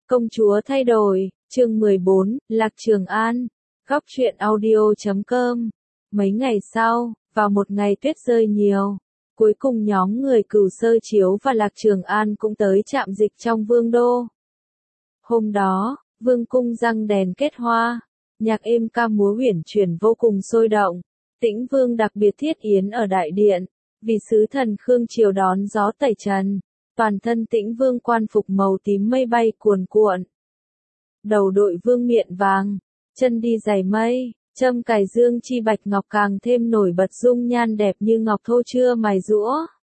Công chúa thay đổi, chương 14, Lạc Trường An, góc truyện audio.com. Mấy ngày sau, vào một ngày tuyết rơi nhiều, cuối cùng nhóm người Cửu Sơ Chiếu và Lạc Trường An cũng tới trạm dịch trong vương đô. Hôm đó, vương cung răng đèn kết hoa, nhạc êm ca múa uyển chuyển vô cùng sôi động. Tĩnh vương đặc biệt thiết yến ở đại điện, vì sứ thần Khương Triều đón gió tẩy trần. Toàn thân Tĩnh vương quan phục màu tím mây bay cuồn cuộn. Đầu đội vương miện vàng, chân đi giày mây, châm cài dương chi bạch ngọc càng thêm nổi bật dung nhan đẹp như ngọc thô chưa mài giũa.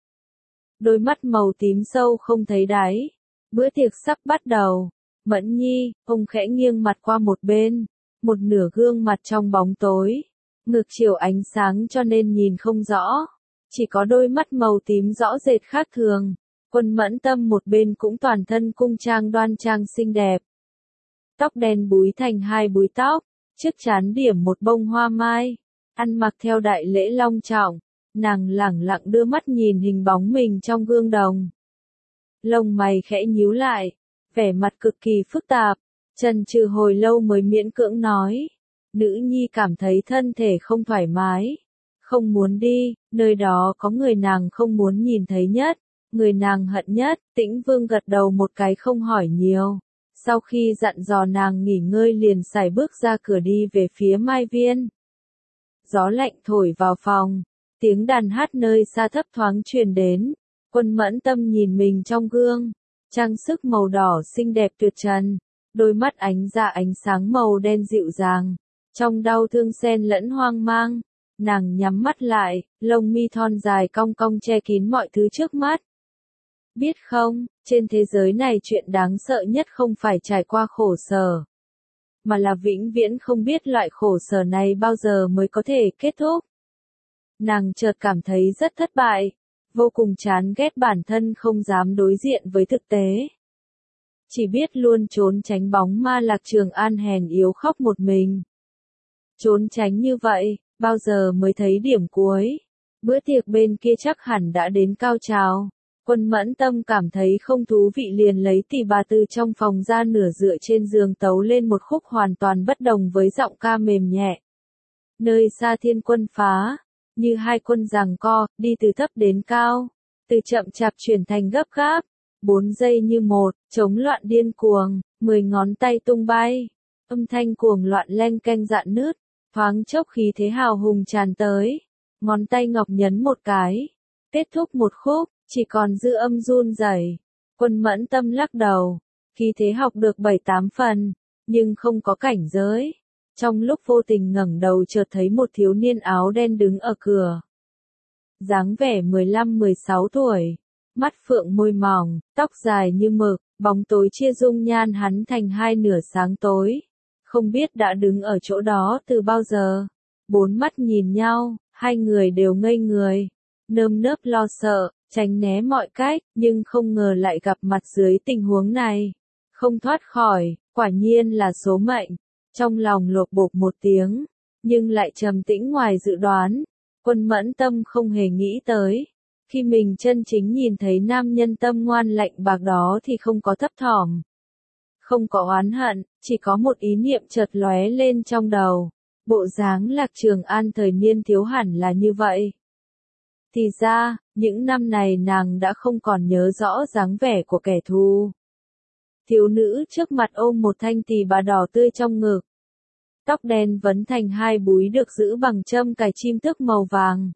Đôi mắt màu tím sâu không thấy đáy. Bữa tiệc sắp bắt đầu. Mẫn Nhi, ông khẽ nghiêng mặt qua một bên, một nửa gương mặt trong bóng tối, ngược chiều ánh sáng cho nên nhìn không rõ, chỉ có đôi mắt màu tím rõ rệt khác thường. Quân Mẫn Tâm một bên cũng toàn thân cung trang đoan trang xinh đẹp. Tóc đen búi thành hai búi tóc, trước trán điểm một bông hoa mai, ăn mặc theo đại lễ long trọng, nàng lẳng lặng đưa mắt nhìn hình bóng mình trong gương đồng. Lông mày khẽ nhíu lại, vẻ mặt cực kỳ phức tạp, chần chừ hồi lâu mới miễn cưỡng nói, nữ nhi cảm thấy thân thể không thoải mái, không muốn đi, nơi đó có người nàng không muốn nhìn thấy nhất. Người nàng hận nhất. Tĩnh vương gật đầu một cái không hỏi nhiều. Sau khi dặn dò nàng nghỉ ngơi liền sải bước ra cửa đi về phía Mai Viên. Gió lạnh thổi vào phòng, tiếng đàn hát nơi xa thấp thoáng truyền đến. Quân Mẫn Tâm nhìn mình trong gương, trang sức màu đỏ xinh đẹp tuyệt trần, đôi mắt ánh ra ánh sáng màu đen dịu dàng, trong đau thương xen lẫn hoang mang. Nàng nhắm mắt lại, lông mi thon dài cong cong che kín mọi thứ trước mắt. Biết không, trên thế giới này chuyện đáng sợ nhất không phải trải qua khổ sở, mà là vĩnh viễn không biết loại khổ sở này bao giờ mới có thể kết thúc. Nàng chợt cảm thấy rất thất bại, vô cùng chán ghét bản thân không dám đối diện với thực tế. Chỉ biết luôn trốn tránh bóng ma Lạc Trường An hèn yếu khóc một mình. Trốn tránh như vậy, bao giờ mới thấy điểm cuối. Bữa tiệc bên kia chắc hẳn đã đến cao trào. Quân Mẫn Tâm cảm thấy không thú vị liền lấy tỳ bà từ trong phòng ra nửa dựa trên giường tấu lên một khúc hoàn toàn bất đồng với giọng ca mềm nhẹ. Nơi xa thiên quân phá, như hai quân giằng co, đi từ thấp đến cao, từ chậm chạp chuyển thành gấp gáp, 4 giây như một, chống loạn điên cuồng, 10 ngón tay tung bay, âm thanh cuồng loạn leng keng rạn nứt, thoáng chốc khí thế hào hùng tràn tới, ngón tay ngọc nhấn một cái, kết thúc một khúc. Chỉ còn dư âm run rẩy. Quân Mẫn Tâm lắc đầu, khí thế học được 7-8 phần, nhưng không có cảnh giới. Trong lúc vô tình ngẩng đầu chợt thấy một thiếu niên áo đen đứng ở cửa. Dáng vẻ 15-16 tuổi, mắt phượng môi mỏng, tóc dài như mực, bóng tối chia dung nhan hắn thành hai nửa sáng tối. Không biết đã đứng ở chỗ đó từ bao giờ. 4 mắt nhìn nhau, hai người đều ngây người, nơm nớp lo sợ. Tránh né mọi cách, nhưng không ngờ lại gặp mặt dưới tình huống này. Không thoát khỏi, quả nhiên là số mệnh. Trong lòng lột bột một tiếng, nhưng lại trầm tĩnh ngoài dự đoán. Quân Mẫn Tâm không hề nghĩ tới. Khi mình chân chính nhìn thấy nam nhân tâm ngoan lạnh bạc đó thì không có thấp thỏm, không có oán hận, chỉ có một ý niệm chợt lóe lên trong đầu. Bộ dáng Lạc Trường An thời niên thiếu hẳn là như vậy. Thì ra, những năm này nàng đã không còn nhớ rõ dáng vẻ của kẻ thù. Thiếu nữ trước mặt ôm một thanh tỳ bà đỏ tươi trong ngực. Tóc đen vấn thành hai búi được giữ bằng châm cài chim thức màu vàng.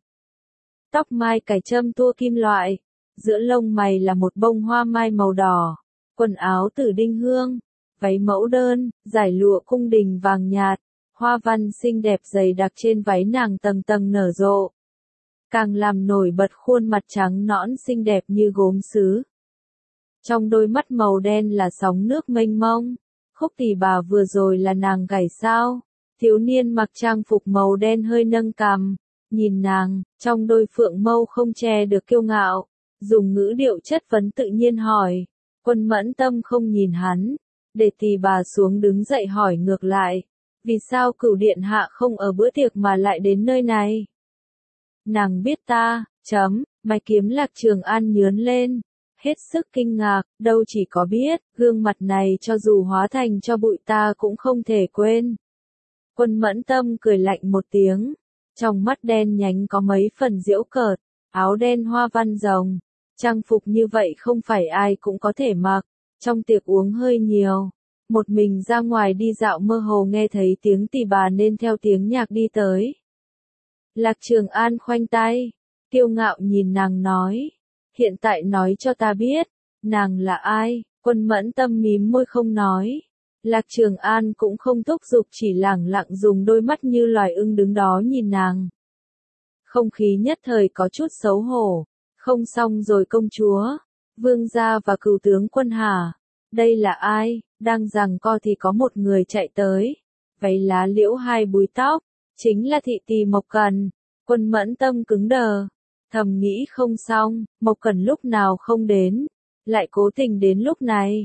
Tóc mai cài châm tua kim loại. Giữa lông mày là một bông hoa mai màu đỏ. Quần áo tử đinh hương. Váy mẫu đơn, dải lụa cung đình vàng nhạt. Hoa văn xinh đẹp dày đặc trên váy nàng tầng tầng nở rộ. Càng làm nổi bật khuôn mặt trắng nõn xinh đẹp như gốm sứ. Trong đôi mắt màu đen là sóng nước mênh mông. Khúc tỳ bà vừa rồi là nàng gảy sao? Thiếu niên mặc trang phục màu đen hơi nâng cằm, nhìn nàng, trong đôi phượng mâu không che được kiêu ngạo, dùng ngữ điệu chất vấn tự nhiên hỏi. Quân Mẫn Tâm không nhìn hắn, để tỳ bà xuống đứng dậy hỏi ngược lại, vì sao Cửu điện hạ không ở bữa tiệc mà lại đến nơi này? Nàng biết ta, mày kiếm Lạc Trường An nhướn lên, hết sức kinh ngạc, đâu chỉ có biết, gương mặt này cho dù hóa thành cho bụi ta cũng không thể quên. Quân Mẫn Tâm cười lạnh một tiếng, trong mắt đen nhánh có mấy phần giễu cợt, áo đen hoa văn rồng, trang phục như vậy không phải ai cũng có thể mặc, trong tiệc uống hơi nhiều. Một mình ra ngoài đi dạo mơ hồ nghe thấy tiếng tỳ bà nên theo tiếng nhạc đi tới. Lạc Trường An khoanh tay, kiêu ngạo nhìn nàng nói, hiện tại nói cho ta biết, nàng là ai? Quân Mẫn Tâm mím môi không nói. Lạc Trường An cũng không thúc giục, chỉ lẳng lặng dùng đôi mắt như loài ưng đứng đó nhìn nàng. Không khí nhất thời có chút xấu hổ, không xong rồi công chúa, vương gia và cửu tướng quân hả? Đây là ai? Đang giằng co thì có một người chạy tới, váy lá liễu hai búi tóc, chính là thị tỳ Mộc Cần. Quân Mẫn Tâm cứng đờ, thầm nghĩ không xong, Mộc Cần lúc nào không đến, lại cố tình đến lúc này.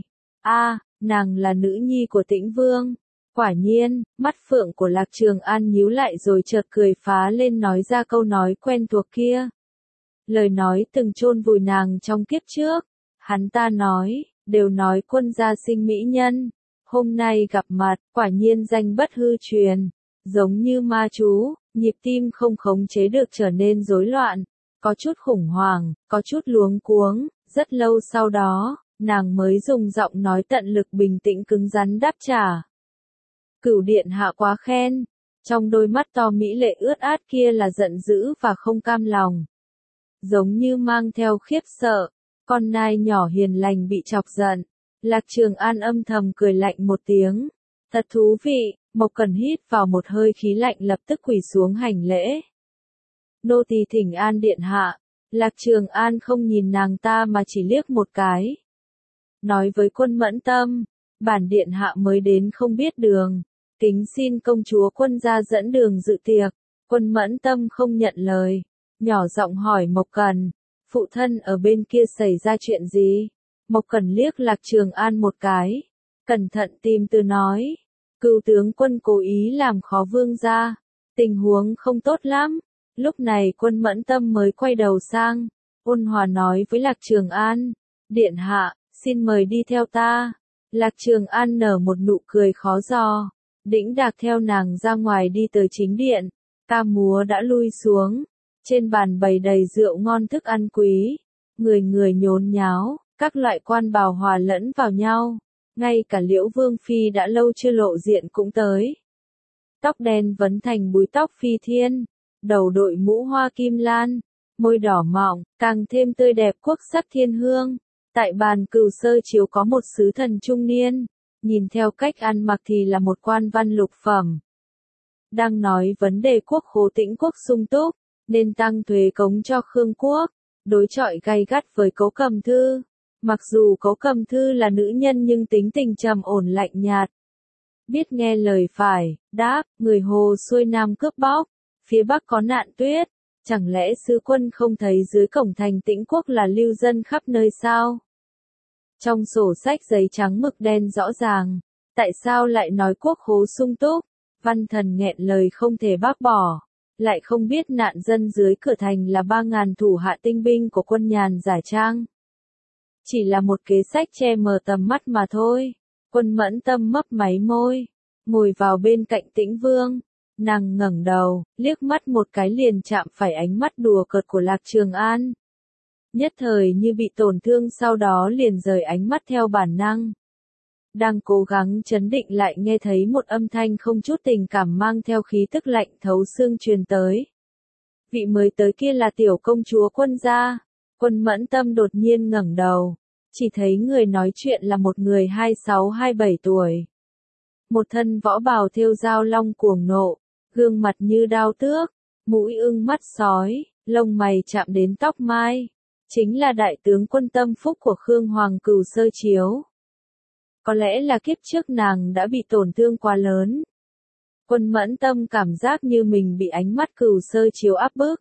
Nàng là nữ nhi của Tĩnh Vương. Quả nhiên, mắt phượng của Lạc Trường An nhíu lại rồi chợt cười phá lên nói ra câu nói quen thuộc kia. Lời nói từng chôn vùi nàng trong kiếp trước. Hắn ta nói, đều nói quân gia sinh mỹ nhân. Hôm nay gặp mặt, quả nhiên danh bất hư truyền. Giống như ma chú, nhịp tim không khống chế được trở nên rối loạn. Có chút khủng hoảng, có chút luống cuống. Rất lâu sau đó, nàng mới dùng giọng nói tận lực bình tĩnh cứng rắn đáp trả. Cửu điện hạ quá khen. Trong đôi mắt to mỹ lệ ướt át kia là giận dữ và không cam lòng. Giống như mang theo khiếp sợ, con nai nhỏ hiền lành bị chọc giận. Lạc Trường An âm thầm cười lạnh một tiếng. Thật thú vị, Mộc Cần hít vào một hơi khí lạnh lập tức quỳ xuống hành lễ. Nô tỳ thỉnh an điện hạ. Lạc Trường An không nhìn nàng ta mà chỉ liếc một cái. Nói với Quân Mẫn Tâm, bản điện hạ mới đến không biết đường. Kính xin công chúa quân gia dẫn đường dự tiệc. Quân Mẫn Tâm không nhận lời. Nhỏ giọng hỏi Mộc Cần, phụ thân ở bên kia xảy ra chuyện gì? Mộc Cần liếc Lạc Trường An một cái. Cẩn thận tìm từ nói. Cửu tướng quân cố ý làm khó vương gia. Tình huống không tốt lắm. Lúc này Quân Mẫn Tâm mới quay đầu sang. Ôn hòa nói với Lạc Trường An. Điện hạ, xin mời đi theo ta. Lạc Trường An nở một nụ cười khó dò. Đĩnh đạc theo nàng ra ngoài đi tới chính điện. Ca múa đã lui xuống. Trên bàn bày đầy rượu ngon thức ăn quý. Người người nhốn nháo, các loại quan bào hòa lẫn vào nhau. Ngay cả Liễu Vương Phi đã lâu chưa lộ diện cũng tới. Tóc đen vấn thành búi tóc phi thiên. Đầu đội mũ hoa kim lan. Môi đỏ mọng, càng thêm tươi đẹp quốc sắc thiên hương. Tại bàn cửu sơ chiếu có một sứ thần trung niên. Nhìn theo cách ăn mặc thì là một quan văn lục phẩm. Đang nói vấn đề quốc khố Tĩnh quốc sung túc, nên tăng thuế cống cho Khương quốc, đối chọi gay gắt với Cố Cầm Thư. Mặc dù Cố Cầm Thư là nữ nhân nhưng tính tình trầm ổn lạnh nhạt. Biết nghe lời phải, đáp, người hồ xuôi nam cướp bóc, phía bắc có nạn tuyết, chẳng lẽ sứ quân không thấy dưới cổng thành Tĩnh quốc là lưu dân khắp nơi sao? Trong sổ sách giấy trắng mực đen rõ ràng, tại sao lại nói quốc khố sung túc? Văn thần nghẹn lời không thể bác bỏ, lại không biết nạn dân dưới cửa thành là 3.000 thủ hạ tinh binh của quân Nhàn Giải Trang. Chỉ là một kế sách che mờ tầm mắt mà thôi. Quân Mẫn Tâm mấp máy môi, ngồi vào bên cạnh Tĩnh Vương. Nàng ngẩng đầu, liếc mắt một cái liền chạm phải ánh mắt đùa cợt của Lạc Trường An. Nhất thời như bị tổn thương, sau đó liền rời ánh mắt theo bản năng. Đang cố gắng trấn định lại nghe thấy một âm thanh không chút tình cảm mang theo khí tức lạnh thấu xương truyền tới. Vị mới tới kia là tiểu công chúa Quân gia. Quân Mẫn Tâm đột nhiên ngẩng đầu, chỉ thấy người nói chuyện là một người 26-27 tuổi. Một thân võ bào thêu dao long cuồng nộ, gương mặt như đao tước, mũi ưng mắt sói, lông mày chạm đến tóc mai. Chính là đại tướng quân Tâm Phúc của Khương Hoàng Cửu Sơ Chiếu. Có lẽ là kiếp trước nàng đã bị tổn thương quá lớn. Quân Mẫn Tâm cảm giác như mình bị ánh mắt Cửu Sơ Chiếu áp bức.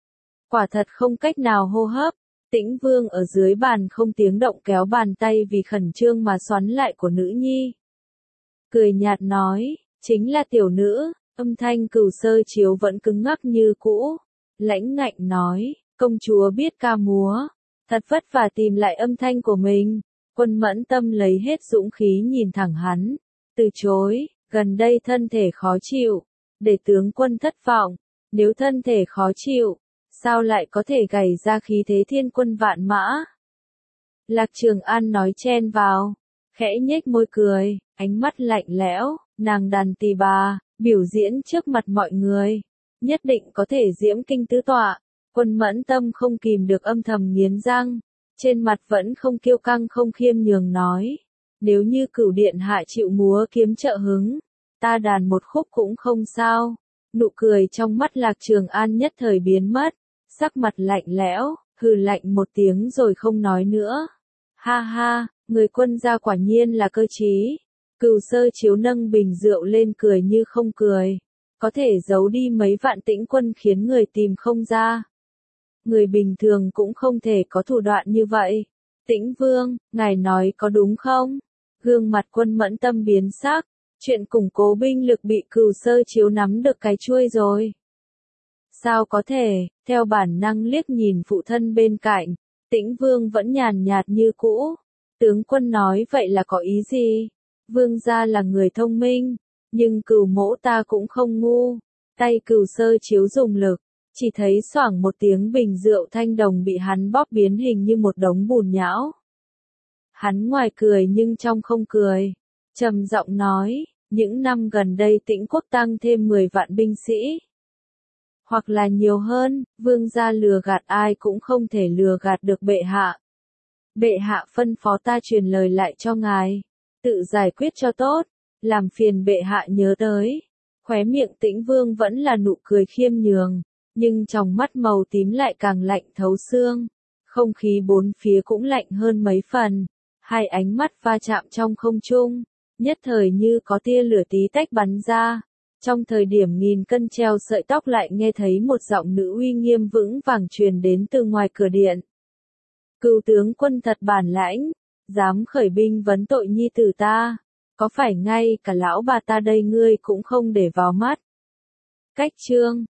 Quả thật không cách nào hô hấp. Tĩnh Vương ở dưới bàn không tiếng động kéo bàn tay vì khẩn trương mà xoắn lại của nữ nhi. Cười nhạt nói, chính là tiểu nữ. Âm thanh Cửu Sơ Chiếu vẫn cứng ngắc như cũ. Lãnh ngạnh nói, công chúa biết ca múa. Thật vất vả tìm lại âm thanh của mình, Quân Mẫn Tâm lấy hết dũng khí nhìn thẳng hắn, từ chối, gần đây thân thể khó chịu, để tướng quân thất vọng, nếu thân thể khó chịu, sao lại có thể gảy ra khí thế thiên quân vạn mã? Lạc Trường An nói chen vào, khẽ nhếch môi cười, ánh mắt lạnh lẽo, nàng đàn tỳ bà, biểu diễn trước mặt mọi người, nhất định có thể diễm kinh tứ tọa. Quân Mẫn Tâm không kìm được âm thầm nghiến răng, trên mặt vẫn không kiêu căng không khiêm nhường nói, nếu như Cửu điện hạ chịu múa kiếm trợ hứng, ta đàn một khúc cũng không sao. Nụ cười trong mắt Lạc Trường An nhất thời biến mất, sắc mặt lạnh lẽo, hừ lạnh một tiếng rồi không nói nữa. Ha ha, người Quân gia quả nhiên là cơ trí. Cửu Sơ Chiếu nâng bình rượu lên cười như không cười, có thể giấu đi mấy vạn tĩnh quân khiến người tìm không ra. Người bình thường cũng không thể có thủ đoạn như vậy. Tĩnh Vương, ngài nói có đúng không? Gương mặt Quân Mẫn Tâm biến sắc, chuyện củng cố binh lực bị Cửu Sơ Chiếu nắm được cái chuôi rồi. Sao có thể, theo bản năng liếc nhìn phụ thân bên cạnh, Tĩnh Vương vẫn nhàn nhạt như cũ. Tướng quân nói vậy là có ý gì? Vương gia là người thông minh, nhưng Cửu mỗ ta cũng không ngu. Tay Cửu Sơ Chiếu dùng lực, chỉ thấy xoảng một tiếng bình rượu thanh đồng bị hắn bóp biến hình như một đống bùn nhão. Hắn ngoài cười nhưng trong không cười, trầm giọng nói, những năm gần đây Tĩnh quốc tăng thêm 10 vạn binh sĩ. Hoặc là nhiều hơn, vương gia lừa gạt ai cũng không thể lừa gạt được bệ hạ. Bệ hạ phân phó ta truyền lời lại cho ngài, tự giải quyết cho tốt, làm phiền bệ hạ nhớ tới. Khóe miệng Tĩnh Vương vẫn là nụ cười khiêm nhường, nhưng trong mắt màu tím lại càng lạnh thấu xương. Không khí bốn phía cũng lạnh hơn mấy phần, hai ánh mắt va chạm trong không trung, nhất thời như có tia lửa tí tách bắn ra. Trong thời điểm nghìn cân treo sợi tóc lại nghe thấy một giọng nữ uy nghiêm vững vàng truyền đến từ ngoài cửa điện. Cửu tướng quân thật bản lãnh, dám khởi binh vấn tội nhi tử ta, có phải ngay cả lão bà ta đây ngươi cũng không để vào mắt? Cách chương